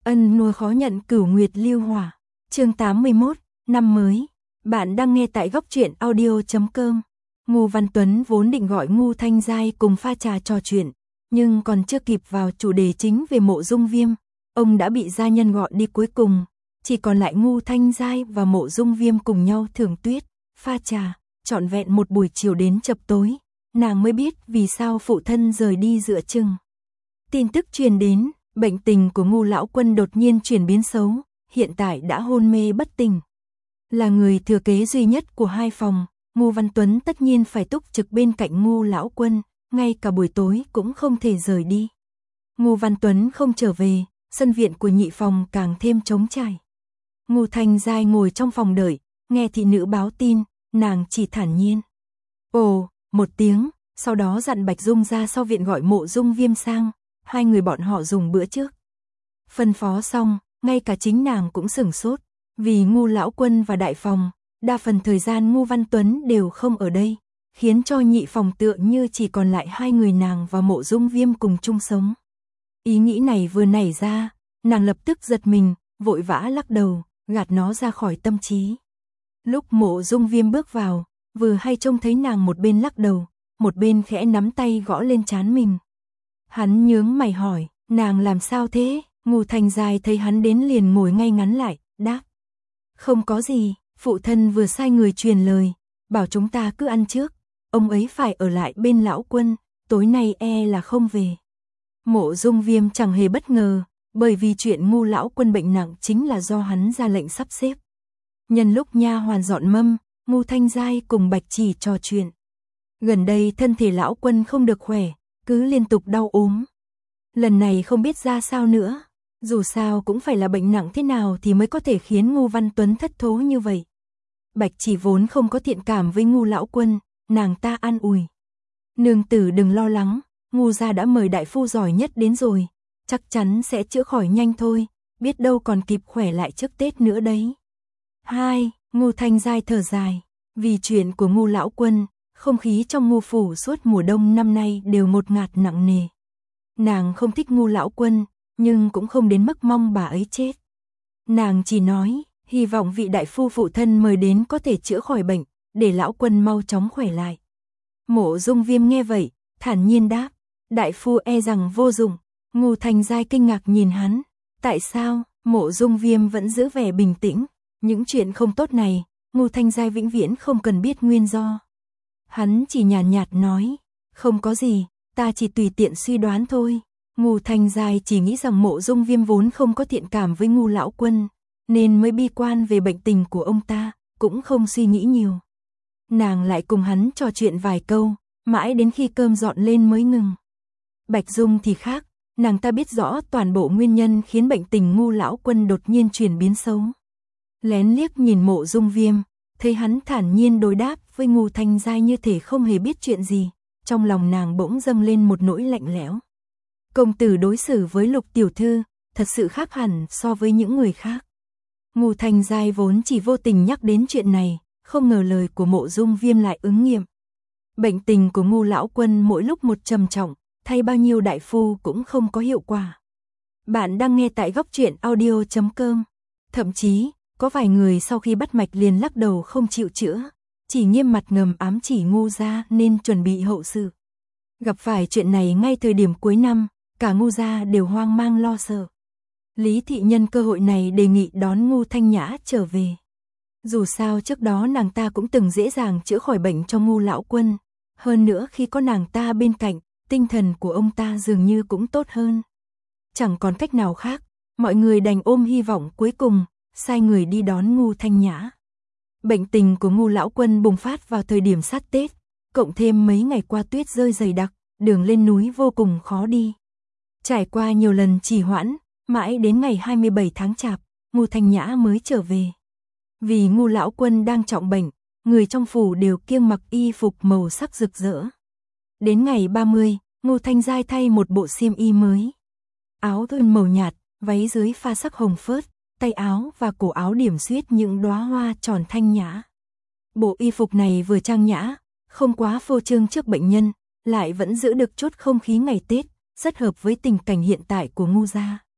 Ân nuôi khó nhận cửu nguyệt lưu hỏa. Chương 81, năm mới. Bạn đang nghe tại góc truyện audio.com. Ngô Văn Tuấn vốn định gọi Ngô Thanh Giai cùng pha trà trò chuyện, nhưng còn chưa kịp vào chủ đề chính về Mộ Dung Viêm, ông đã bị gia nhân gọi đi cuối cùng, chỉ còn lại Ngô Thanh Giai và Mộ Dung Viêm cùng nhau thưởng tuyết, pha trà, trọn vẹn một buổi chiều đến chập tối, nàng mới biết vì sao phụ thân rời đi giữa chừng. Tin tức truyền đến, bệnh tình của Ngô lão quân đột nhiên chuyển biến xấu, hiện tại đã hôn mê bất tỉnh. Là người thừa kế duy nhất của hai phòng, Ngô Văn Tuấn tất nhiên phải túc trực bên cạnh Ngô lão quân, ngay cả buổi tối cũng không thể rời đi. Ngô Văn Tuấn không trở về, sân viện của nhị phòng càng thêm trống trải. Ngô Thanh Giai ngồi trong phòng đợi, nghe thị nữ báo tin, nàng chỉ thản nhiên. Ồ, một tiếng, sau đó dặn Bạch Dung ra sau viện gọi Mộ Dung Viêm sang, hai người bọn họ dùng bữa trước. Phân phó xong, ngay cả chính nàng cũng sửng sốt, vì Ngô lão quân và đại phòng, đa phần thời gian Ngô Văn Tuấn đều không ở đây, khiến cho nhị phòng tựa như chỉ còn lại hai người nàng và Mộ Dung Viêm cùng chung sống. Ý nghĩ này vừa nảy ra, nàng lập tức giật mình, vội vã lắc đầu, gạt nó ra khỏi tâm trí. Lúc Mộ Dung Viêm bước vào, vừa hay trông thấy nàng một bên lắc đầu, một bên khẽ nắm tay gõ lên trán mình. Hắn nhướng mày hỏi, nàng làm sao thế? Ngô Thanh Giai thấy hắn đến liền ngồi ngay ngắn lại, đáp. Không có gì, phụ thân vừa sai người truyền lời, bảo chúng ta cứ ăn trước, ông ấy phải ở lại bên lão quân, tối nay là không về. Mộ Dung Viêm chẳng hề bất ngờ, bởi vì chuyện Ngô lão quân bệnh nặng chính là do hắn ra lệnh sắp xếp. Nhân lúc nha hoàn dọn mâm, Ngô Thanh Giai cùng Bạch Chỉ trò chuyện. Gần đây thân thể lão quân không được khỏe, cứ liên tục đau ốm. Lần này không biết ra sao nữa, dù sao cũng phải là bệnh nặng thế nào thì mới có thể khiến Ngô Văn Tuấn thất thố như vậy. Bạch Chỉ vốn không có thiện cảm với Ngô lão quân, nàng ta an ủi. Nương tử đừng lo lắng, Ngô gia đã mời đại phu giỏi nhất đến rồi, chắc chắn sẽ chữa khỏi nhanh thôi, biết đâu còn kịp khỏe lại trước Tết nữa đấy. Hai, Ngô Thanh Giai thở dài, vì chuyện của Ngô lão quân, không khí trong Ngô phủ suốt mùa đông năm nay đều ngột ngạt nặng nề. Nàng không thích Ngô lão quân, nhưng cũng không đến mức mong bà ấy chết. Nàng chỉ nói, hy vọng vị đại phu phụ thân mời đến có thể chữa khỏi bệnh, để lão quân mau chóng khỏe lại. Mộ Dung Viêm nghe vậy, thản nhiên đáp, đại phu rằng vô dụng. Ngô Thanh Giai kinh ngạc nhìn hắn, tại sao? Mộ Dung Viêm vẫn giữ vẻ bình tĩnh, những chuyện không tốt này, Ngô Thanh Giai vĩnh viễn không cần biết nguyên do. Hắn chỉ nhàn nhạt nói, không có gì, ta chỉ tùy tiện suy đoán thôi. Ngô Thanh Giai chỉ nghĩ rằng Mộ Dung Viêm vốn không có thiện cảm với Ngô lão quân, nên mới bi quan về bệnh tình của ông ta, cũng không suy nghĩ nhiều. Nàng lại cùng hắn trò chuyện vài câu, mãi đến khi cơm dọn lên mới ngừng. Bạch Dung thì khác, nàng ta biết rõ toàn bộ nguyên nhân khiến bệnh tình Ngô lão quân đột nhiên chuyển biến xấu. Lén liếc nhìn Mộ Dung Viêm, thấy hắn thản nhiên đối đáp với Ngô Thanh Giai như thể không hề biết chuyện gì, trong lòng nàng bỗng dâng lên một nỗi lạnh lẽo. Công tử đối xử với Lục tiểu thư, thật sự khác hẳn so với những người khác. Ngô Thanh Giai vốn chỉ vô tình nhắc đến chuyện này, không ngờ lời của Mộ Dung Viêm lại ứng nghiệm. Bệnh tình của Ngô lão quân mỗi lúc một trầm trọng, thay bao nhiêu đại phu cũng không có hiệu quả. Bạn đang nghe tại góc truyện audio.com. Thậm chí, có vài người sau khi bắt mạch liền lắc đầu không chịu chữa, chỉ nghiêm mặt ngầm ám chỉ Ngô gia nên chuẩn bị hậu sự. Gặp phải chuyện này ngay thời điểm cuối năm, cả Ngô gia đều hoang mang lo sợ. Lý thị nhân cơ hội này đề nghị đón Ngô Thanh Nhã trở về. Dù sao trước đó nàng ta cũng từng dễ dàng chữa khỏi bệnh cho Ngô lão quân, hơn nữa khi có nàng ta bên cạnh, tinh thần của ông ta dường như cũng tốt hơn. Chẳng còn cách nào khác, mọi người đành ôm hy vọng cuối cùng, sai người đi đón Ngô Thanh Nhã. Bệnh tình của Ngô lão quân bùng phát vào thời điểm sát Tết, cộng thêm mấy ngày qua tuyết rơi dày đặc, đường lên núi vô cùng khó đi. Trải qua nhiều lần trì hoãn, mãi đến ngày 27 tháng Chạp, Ngô Thanh Nhã mới trở về. Vì Ngô lão quân đang trọng bệnh, người trong phủ đều kiêng mặc y phục màu sắc rực rỡ. Đến ngày 30, Ngô Thanh Giai thay một bộ xiêm y mới. Áo thun màu nhạt, váy dưới pha sắc hồng phớt, tay áo và cổ áo điểm xuyết những đóa hoa tròn thanh nhã. Bộ y phục này vừa trang nhã, không quá phô trương trước bệnh nhân, lại vẫn giữ được chút không khí ngày Tết, rất hợp với tình cảnh hiện tại của Ngô gia.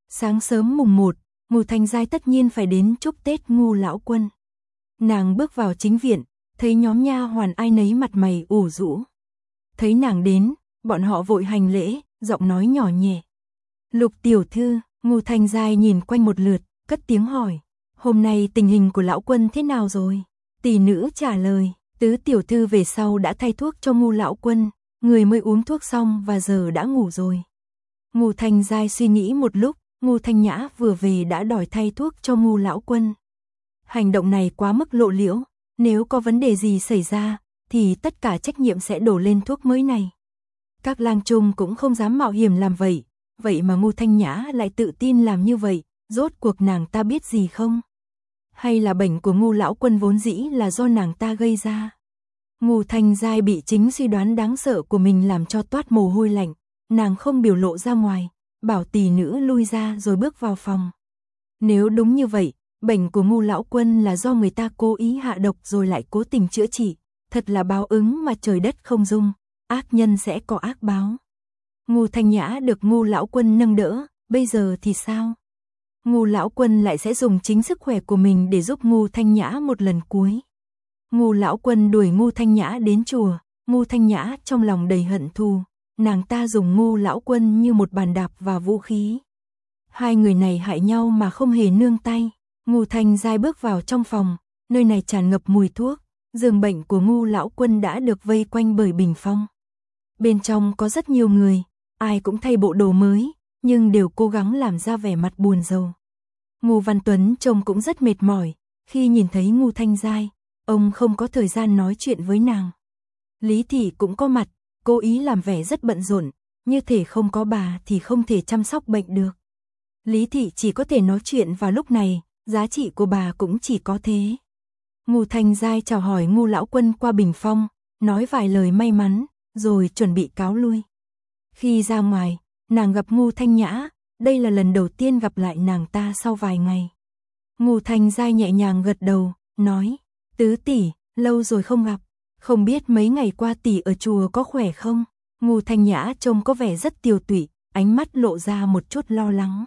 Sáng sớm mùng 1, Ngô Thanh Giai tất nhiên phải đến chúc Tết Ngô lão quân. Nàng bước vào chính viện, thấy nhóm nha hoàn ai nấy mặt mày ủ rũ. Thấy nàng đến, bọn họ vội hành lễ, giọng nói nhỏ nhẹ. Lục tiểu thư, Ngô Thanh Giai nhìn quanh một lượt, cất tiếng hỏi. Hôm nay tình hình của lão quân thế nào rồi? Tỷ nữ trả lời, tứ tiểu thư về sau đã thay thuốc cho Ngô lão quân, người mới uống thuốc xong và giờ đã ngủ rồi. Ngô Thanh Giai suy nghĩ một lúc, Ngô Thanh Nhã vừa về đã đòi thay thuốc cho Ngô lão quân. Hành động này quá mức lộ liễu, nếu có vấn đề gì xảy ra, thì tất cả trách nhiệm sẽ đổ lên thuốc mới này. Các lang trung cũng không dám mạo hiểm làm vậy, vậy mà Ngô Thanh Nhã lại tự tin làm như vậy, rốt cuộc nàng ta biết gì không? Hay là bệnh của Ngô lão quân vốn dĩ là do nàng ta gây ra? Ngô Thanh Giai bị chính suy đoán đáng sợ của mình làm cho toát mồ hôi lạnh, nàng không biểu lộ ra ngoài, bảo tỷ nữ lui ra rồi bước vào phòng. Nếu đúng như vậy, bệnh của Ngô lão quân là do người ta cố ý hạ độc rồi lại cố tình chữa trị, thật là báo ứng mà trời đất không dung, ác nhân sẽ có ác báo. Ngô Thanh Nhã được Ngô lão quân nâng đỡ, bây giờ thì sao? Ngô lão quân lại sẽ dùng chính sức khỏe của mình để giúp Ngô Thanh Nhã một lần cuối. Ngô lão quân đuổi Ngô Thanh Nhã đến chùa, Ngô Thanh Nhã trong lòng đầy hận thù, nàng ta dùng Ngô lão quân như một bàn đạp và vũ khí. Hai người này hại nhau mà không hề nương tay. Ngô Thanh Giai bước vào trong phòng, nơi này tràn ngập mùi thuốc, giường bệnh của Ngô lão quân đã được vây quanh bởi bình phong. Bên trong có rất nhiều người, ai cũng thay bộ đồ mới, nhưng đều cố gắng làm ra vẻ mặt buồn rầu. Ngô Văn Tuấn trông cũng rất mệt mỏi, khi nhìn thấy Ngô Thanh Giai, ông không có thời gian nói chuyện với nàng. Lý Thị cũng có mặt, cố ý làm vẻ rất bận rộn, như thể không có bà thì không thể chăm sóc bệnh được. Lý Thị chỉ có thể nói chuyện vào lúc này, giá trị của bà cũng chỉ có thế. Ngô Thanh Giai chào hỏi Ngô lão quân qua bình phong, nói vài lời may mắn, rồi chuẩn bị cáo lui. Khi ra ngoài, nàng gặp Ngô Thanh Nhã, đây là lần đầu tiên gặp lại nàng ta sau vài ngày. Ngô Thanh Giai nhẹ nhàng gật đầu, nói, tứ tỷ, lâu rồi không gặp, không biết mấy ngày qua tỷ ở chùa có khỏe không? Ngô Thanh Nhã trông có vẻ rất tiều tụy, ánh mắt lộ ra một chút lo lắng.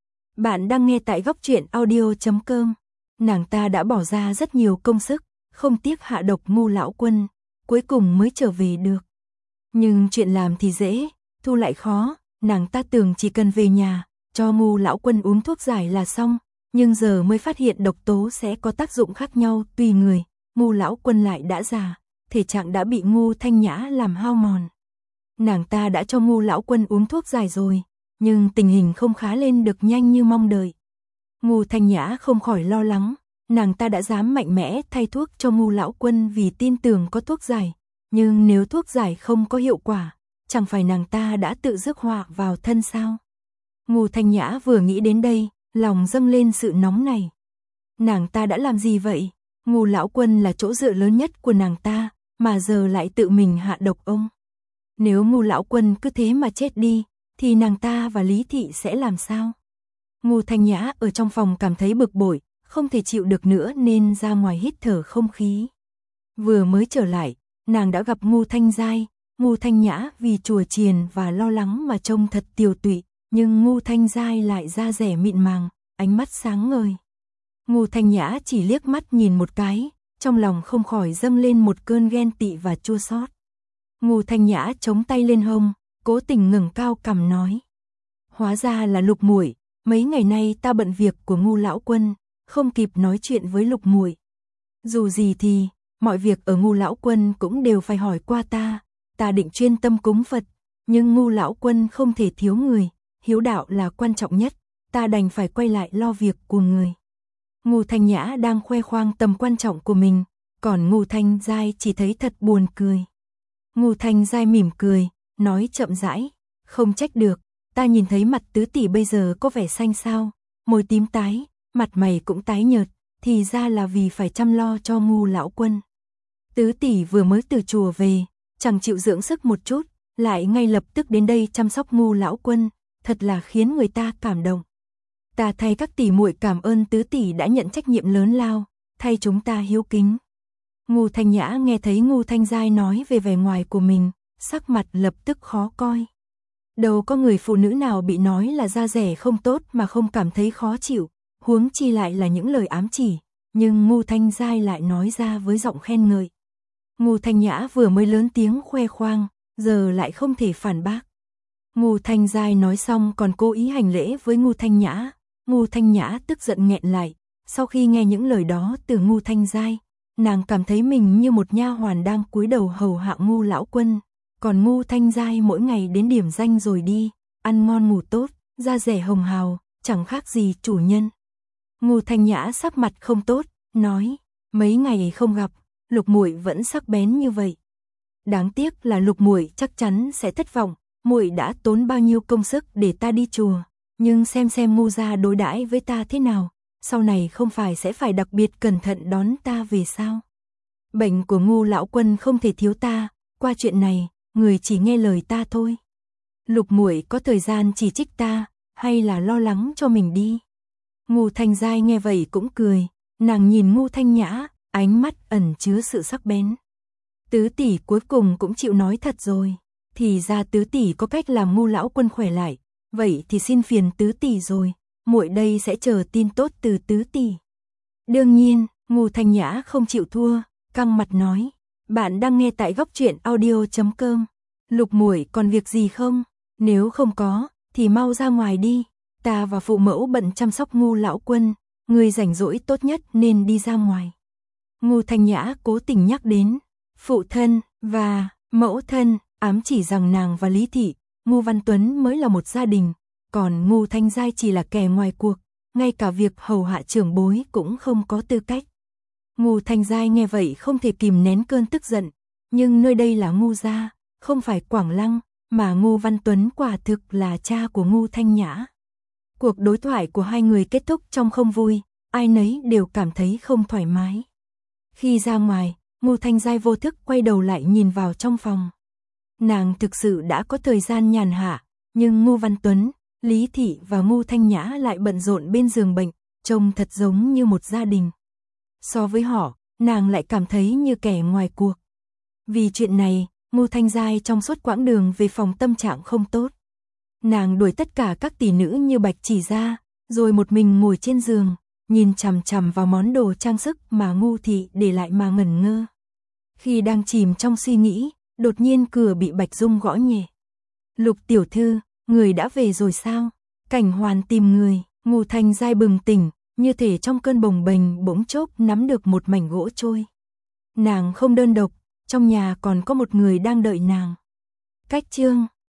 Bạn đang nghe tại góc truyện audio.com. Nàng ta đã bỏ ra rất nhiều công sức, không tiếc hạ độc Ngô lão quân, cuối cùng mới trở về được. Nhưng chuyện làm thì dễ, thu lại khó, nàng ta tưởng chỉ cần về nhà, cho Ngô lão quân uống thuốc giải là xong, nhưng giờ mới phát hiện độc tố sẽ có tác dụng khác nhau tùy người. Ngô lão quân lại đã già, thể trạng đã bị Ngô Thanh Nhã làm hao mòn. Nàng ta đã cho Ngô lão quân uống thuốc giải rồi, nhưng tình hình không khá lên được nhanh như mong đợi. Ngô Thanh Nhã không khỏi lo lắng, nàng ta đã dám mạnh mẽ thay thuốc cho Ngô lão quân vì tin tưởng có thuốc giải, nhưng nếu thuốc giải không có hiệu quả, chẳng phải nàng ta đã tự rước họa vào thân sao? Ngô Thanh Nhã vừa nghĩ đến đây, lòng dâng lên sự nóng này. Nàng ta đã làm gì vậy? Ngô lão quân là chỗ dựa lớn nhất của nàng ta, mà giờ lại tự mình hạ độc ông. Nếu Ngô lão quân cứ thế mà chết đi, thì nàng ta và Lý Thị sẽ làm sao? Ngô Thanh Nhã ở trong phòng cảm thấy bực bội, không thể chịu được nữa nên ra ngoài hít thở không khí. Vừa mới trở lại, nàng đã gặp Ngô Thanh Giai. Ngô Thanh Nhã vì chùa chiền và lo lắng mà trông thật tiều tụy, nhưng Ngô Thanh Giai lại da dẻ mịn màng, ánh mắt sáng ngời. Ngô Thanh Nhã chỉ liếc mắt nhìn một cái, trong lòng không khỏi dâng lên một cơn ghen tị và chua xót. Ngô Thanh Nhã chống tay lên hông, cố tình ngẩng cao cằm nói: "Hóa ra là Lục muội, mấy ngày nay ta bận việc của Ngô lão quân, không kịp nói chuyện với Lục muội. Dù gì thì, mọi việc ở Ngô lão quân cũng đều phải hỏi qua ta định chuyên tâm cúng Phật, nhưng Ngô lão quân không thể thiếu người, hiếu đạo là quan trọng nhất, ta đành phải quay lại lo việc của người." Ngô Thanh Nhã đang khoe khoang tầm quan trọng của mình, còn Ngô Thanh Giai chỉ thấy thật buồn cười. Ngô Thanh Giai mỉm cười, nói chậm rãi: "Không trách được, ta nhìn thấy mặt tứ tỷ bây giờ có vẻ xanh xao, môi tím tái, mặt mày cũng tái nhợt, thì ra là vì phải chăm lo cho Ngô lão quân. Tứ tỷ vừa mới từ chùa về, chẳng chịu dưỡng sức một chút, lại ngay lập tức đến đây chăm sóc Ngô lão quân, thật là khiến người ta cảm động. Ta thay các tỷ muội cảm ơn tứ tỷ đã nhận trách nhiệm lớn lao, thay chúng ta hiếu kính." Ngô Thanh Nhã nghe thấy Ngô Thanh Giai nói về vẻ ngoài của mình, sắc mặt lập tức khó coi. Đâu có người phụ nữ nào bị nói là da rẻ không tốt mà không cảm thấy khó chịu, huống chi lại là những lời ám chỉ, nhưng Ngô Thanh Giai lại nói ra với giọng khen ngợi. Ngô Thanh Nhã vừa mới lớn tiếng khoe khoang, giờ lại không thể phản bác. Ngô Thanh Giai nói xong còn cố ý hành lễ với Ngô Thanh Nhã. Ngô Thanh Nhã tức giận nghẹn lại, sau khi nghe những lời đó từ Ngô Thanh Giai, nàng cảm thấy mình như một nha hoàn đang cúi đầu hầu hạ Ngô lão quân, còn Ngô Thanh Giai mỗi ngày đến điểm danh rồi đi, ăn ngon ngủ tốt, da rẻ hồng hào, chẳng khác gì chủ nhân. Ngô Thanh Nhã sắc mặt không tốt, nói, mấy ngày không gặp, Lục muội vẫn sắc bén như vậy. Đáng tiếc là Lục muội chắc chắn sẽ thất vọng, muội đã tốn bao nhiêu công sức để ta đi chùa, nhưng xem Ngô gia đối đãi với ta thế nào, sau này không phải sẽ phải đặc biệt cẩn thận đón ta về sao? Bệnh của Ngô lão quân không thể thiếu ta, qua chuyện này, người chỉ nghe lời ta thôi. Lục muội có thời gian chỉ trích ta, hay là lo lắng cho mình đi? Ngô Thanh Giai nghe vậy cũng cười, nàng nhìn Ngô Thanh Nhã, ánh mắt ẩn chứa sự sắc bén. Tứ tỷ cuối cùng cũng chịu nói thật rồi, thì ra tứ tỷ có cách làm Ngô lão quân khỏe lại, vậy thì xin phiền tứ tỷ rồi, muội đây sẽ chờ tin tốt từ tứ tỷ. Đương nhiên, Ngô Thanh Nhã không chịu thua, căng mặt nói, bạn đang nghe tại góc truyện audio.com. Lục muội còn việc gì không? Nếu không có, thì mau ra ngoài đi, ta và phụ mẫu bận chăm sóc Ngô lão quân, người rảnh rỗi tốt nhất nên đi ra ngoài. Ngô Thanh Nhã cố tình nhắc đến phụ thân và mẫu thân, ám chỉ rằng nàng và Lý Thị, Ngô Văn Tuấn mới là một gia đình, còn Ngô Thanh Giai chỉ là kẻ ngoài cuộc, ngay cả việc hầu hạ trưởng bối cũng không có tư cách. Ngô Thanh Giai nghe vậy không thể kìm nén cơn tức giận, nhưng nơi đây là Ngô gia, không phải Quảng Lăng, mà Ngô Văn Tuấn quả thực là cha của Ngô Thanh Nhã. Cuộc đối thoại của hai người kết thúc trong không vui, ai nấy đều cảm thấy không thoải mái. Khi ra ngoài, Ngô Thanh Giai vô thức quay đầu lại nhìn vào trong phòng. Nàng thực sự đã có thời gian nhàn hạ, nhưng Ngô Văn Tuấn, Lý Thị và Ngô Thanh Nhã lại bận rộn bên giường bệnh, trông thật giống như một gia đình. So với họ, nàng lại cảm thấy như kẻ ngoài cuộc. Vì chuyện này, Ngô Thanh Giai trong suốt quãng đường về phòng tâm trạng không tốt. Nàng đuổi tất cả các tỷ nữ như bạch chỉ ra, rồi một mình ngồi trên giường, nhìn chằm chằm vào món đồ trang sức mà Ngô Thị để lại mà ngẩn ngơ. Khi đang chìm trong suy nghĩ, đột nhiên cửa bị Bạch Dung gõ nhẹ. Lục tiểu thư, người đã về rồi sao? Cảnh Hoàn tìm người. Ngô Thanh Giai bừng tỉnh, như thể trong cơn bồng bềnh bỗng chốc nắm được một mảnh gỗ trôi. Nàng không đơn độc, trong nhà còn có một người đang đợi nàng. Cách chương